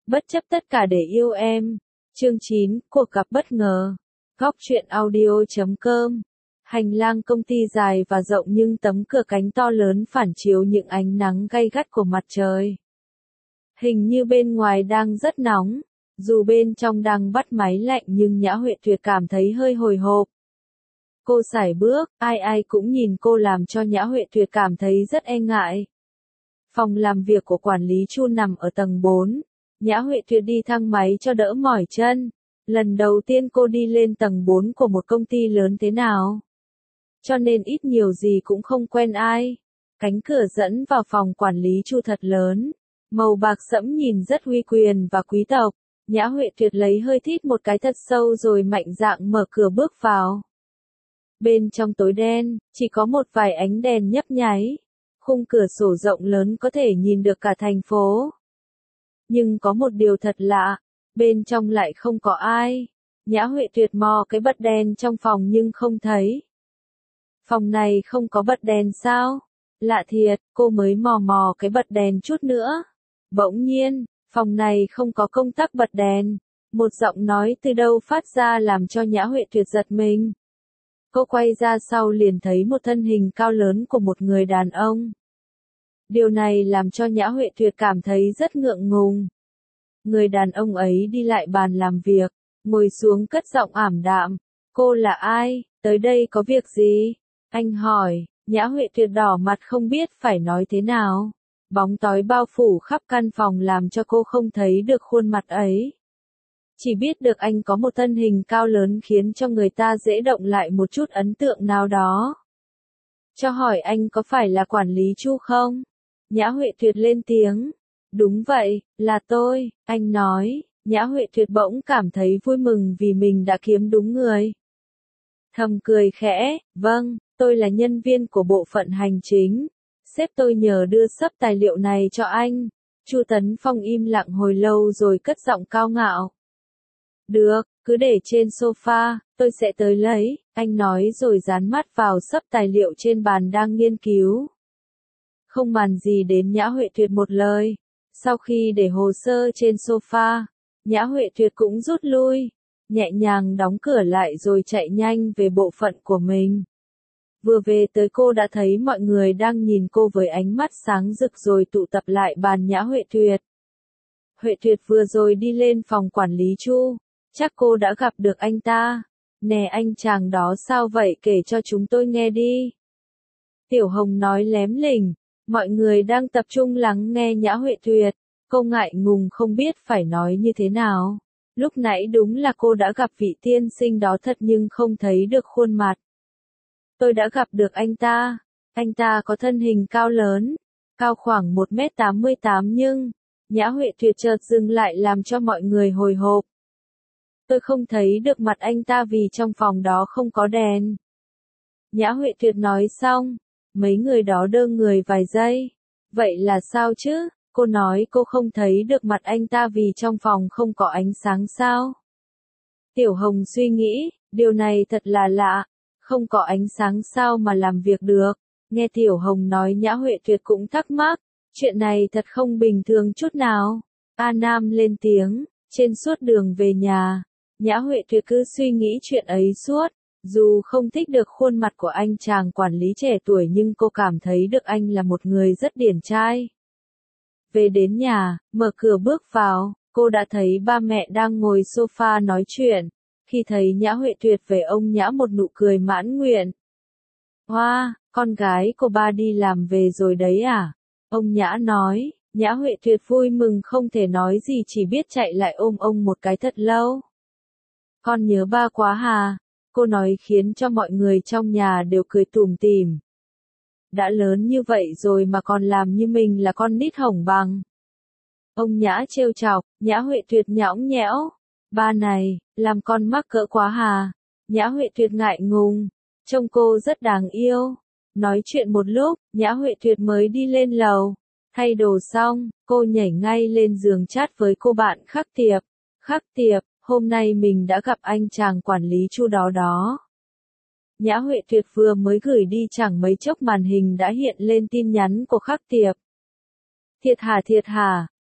Bất chấp tất cả để yêu em. Chương 9, cuộc gặp bất ngờ. Góc truyện audio.com. Hành lang công ty dài và rộng nhưng tấm cửa cánh to lớn phản chiếu những ánh nắng gay gắt của mặt trời. Hình như bên ngoài đang rất nóng, dù bên trong đang bắt máy lạnh nhưng Nhã Huệ Tuyệt cảm thấy hơi hồi hộp. Cô sải bước, ai cũng nhìn cô làm cho Nhã Huệ Tuyệt cảm thấy rất e ngại. Phòng làm việc của quản lý Chu nằm ở tầng 4. Nhã Huệ Tuyệt đi thang máy cho đỡ mỏi chân. Lần đầu tiên cô đi lên tầng 4 của một công ty lớn thế nào. Cho nên ít nhiều gì cũng không quen ai. Cánh cửa dẫn vào phòng quản lý Chu thật lớn. Màu bạc sẫm nhìn rất uy quyền và quý tộc. Nhã Huệ Tuyệt lấy hơi thít một cái thật sâu rồi mạnh dạn mở cửa bước vào. Bên trong tối đen, chỉ có một vài ánh đèn nhấp nháy. Khung cửa sổ rộng lớn có thể nhìn được cả thành phố. Nhưng có một điều thật lạ, bên trong lại không có ai. Nhã Huệ Tuyệt mò cái bật đèn trong phòng nhưng không thấy. Phòng này không có bật đèn sao? Lạ thiệt, cô mới mò cái bật đèn chút nữa. Bỗng nhiên, phòng này không có công tắc bật đèn. Một giọng nói từ đâu phát ra làm cho Nhã Huệ Tuyệt giật mình. Cô quay ra sau liền thấy một thân hình cao lớn của một người đàn ông. Điều này làm cho Nhã Huệ Tuyệt cảm thấy rất ngượng ngùng. Người đàn ông ấy đi lại bàn làm việc, ngồi xuống cất giọng ảm đạm. Cô là ai, tới đây có việc gì? Anh hỏi. Nhã Huệ Tuyệt đỏ mặt không biết phải nói thế nào. Bóng tối bao phủ khắp căn phòng làm cho cô không thấy được khuôn mặt ấy. Chỉ biết được anh có một thân hình cao lớn khiến cho người ta dễ động lại một chút ấn tượng nào đó. Cho hỏi anh có phải là quản lý Chu không? Nhã Huệ Tuyệt lên tiếng. Đúng vậy, là tôi, anh nói. Nhã Huệ Tuyệt bỗng cảm thấy vui mừng vì mình đã kiếm đúng người. Thầm cười khẽ, vâng, tôi là nhân viên của bộ phận hành chính. Sếp tôi nhờ đưa sấp tài liệu này cho anh. Chu Tấn Phong im lặng hồi lâu rồi cất giọng cao ngạo. Được, cứ để trên sofa, tôi sẽ tới lấy, anh nói rồi dán mắt vào sấp tài liệu trên bàn đang nghiên cứu. Không màn gì đến Nhã Huệ Tuyệt một lời. Sau khi để hồ sơ trên sofa, Nhã Huệ Tuyệt cũng rút lui, nhẹ nhàng đóng cửa lại rồi chạy nhanh về bộ phận của mình. Vừa về tới cô đã thấy mọi người đang nhìn cô với ánh mắt sáng rực rồi tụ tập lại bàn Nhã Huệ Tuyệt. Huệ Tuyệt vừa rồi đi lên phòng quản lý Chu, chắc cô đã gặp được anh ta. Nè anh chàng đó sao vậy, kể cho chúng tôi nghe đi. Tiểu Hồng nói lém lỉnh. Mọi người đang tập trung lắng nghe Nhã Huệ Tuyệt. Cô ngại ngùng không biết phải nói như thế nào. Lúc nãy đúng là cô đã gặp vị tiên sinh đó thật nhưng không thấy được khuôn mặt. Tôi đã gặp được anh ta. Anh ta có thân hình cao lớn, cao khoảng 1m88 nhưng... Nhã Huệ Tuyệt chợt dừng lại làm cho mọi người hồi hộp. Tôi không thấy được mặt anh ta vì trong phòng đó không có đèn. Nhã Huệ Tuyệt nói xong, mấy người đó đơ người vài giây. Vậy là sao chứ? Cô nói cô không thấy được mặt anh ta vì trong phòng không có ánh sáng sao? Tiểu Hồng suy nghĩ, điều này thật là lạ. Không có ánh sáng sao mà làm việc được? Nghe Tiểu Hồng nói Nhã Huệ Tuyệt cũng thắc mắc. Chuyện này thật không bình thường chút nào. A Nam lên tiếng, trên suốt đường về nhà, Nhã Huệ Tuyệt cứ suy nghĩ chuyện ấy suốt. Dù không thích được khuôn mặt của anh chàng quản lý trẻ tuổi nhưng cô cảm thấy được anh là một người rất điển trai. Về đến nhà, mở cửa bước vào, cô đã thấy ba mẹ đang ngồi sofa nói chuyện. Khi thấy Nhã Huệ Tuyệt về ông Nhã một nụ cười mãn nguyện. Hoa, con gái của ba đi làm về rồi đấy à? Ông Nhã nói. Nhã Huệ Tuyệt vui mừng không thể nói gì chỉ biết chạy lại ôm ông một cái thật lâu. Con nhớ ba quá hà. Cô nói khiến cho mọi người trong nhà đều cười tủm tỉm. Đã lớn như vậy rồi mà còn làm như mình là con nít hổng bằng. Ông Nhã trêu chọc, Nhã Huệ Tuyệt nhõng nhẽo. Ba này, làm con mắc cỡ quá hà. Nhã Huệ Tuyệt ngại ngùng. Trông cô rất đáng yêu. Nói chuyện một lúc, Nhã Huệ Tuyệt mới đi lên lầu. Thay đồ xong, cô nhảy ngay lên giường chat với cô bạn Khắc Tiệp. Khắc Tiệp, hôm nay mình đã gặp anh chàng quản lý Chu đó đó. Nhã Huệ Tuyệt vừa mới gửi đi chẳng mấy chốc màn hình đã hiện lên tin nhắn của Khắc Tiệp. Thiệt hả,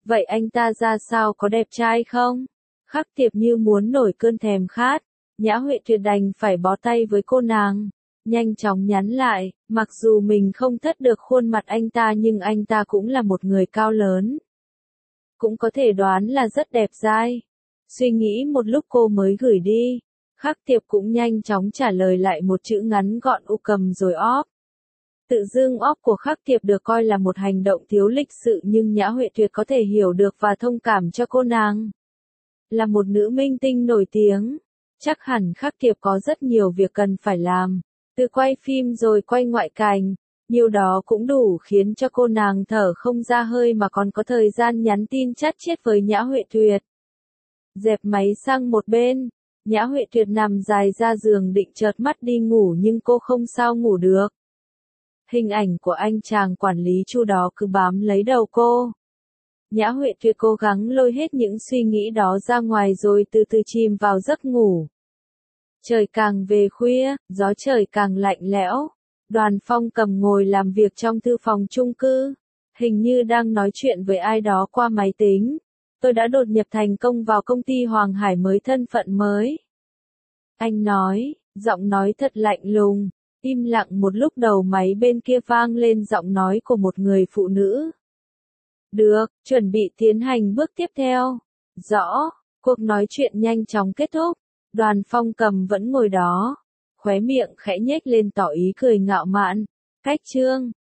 Vậy anh ta ra sao, có đẹp trai không? Khắc Tiệp như muốn nổi cơn thèm khát. Nhã Huệ Tuyệt đành phải bó tay với cô nàng. Nhanh chóng nhắn lại, mặc dù mình không thất được khuôn mặt anh ta nhưng anh ta cũng là một người cao lớn. Cũng có thể đoán là rất đẹp dai. Suy nghĩ một lúc cô mới gửi đi. Khắc Tiệp cũng nhanh chóng trả lời lại một chữ ngắn gọn u cầm rồi óp. Tự dưng óp của Khắc Tiệp được coi là một hành động thiếu lịch sự nhưng Nhã Huệ Tuyệt có thể hiểu được và thông cảm cho cô nàng. Là một nữ minh tinh nổi tiếng, chắc hẳn Khắc Tiệp có rất nhiều việc cần phải làm. Từ quay phim rồi quay ngoại cảnh, nhiều đó cũng đủ khiến cho cô nàng thở không ra hơi mà còn có thời gian nhắn tin chát chít với Nhã Huệ Tuyệt. Dẹp máy sang một bên, Nhã Huệ Tuyệt nằm dài ra giường định chợt mắt đi ngủ nhưng cô không sao ngủ được. Hình ảnh của anh chàng quản lý Chu đó cứ bám lấy đầu cô. Nhã Huệ Tuyệt cố gắng lôi hết những suy nghĩ đó ra ngoài rồi từ từ chìm vào giấc ngủ. Trời càng về khuya, gió trời càng lạnh lẽo. Đoàn Phong Cầm ngồi làm việc trong thư phòng chung cư. Hình như đang nói chuyện với ai đó qua máy tính. Tôi đã đột nhập thành công vào công ty Hoàng Hải mới, thân phận mới. Anh nói, giọng nói thật lạnh lùng. Im lặng một lúc đầu máy bên kia vang lên giọng nói của một người phụ nữ. Được, chuẩn bị tiến hành bước tiếp theo. Rõ, cuộc nói chuyện nhanh chóng kết thúc. Đoàn Phong Cầm vẫn ngồi đó. Khóe miệng khẽ nhếch lên tỏ ý cười ngạo mạn. Cách chương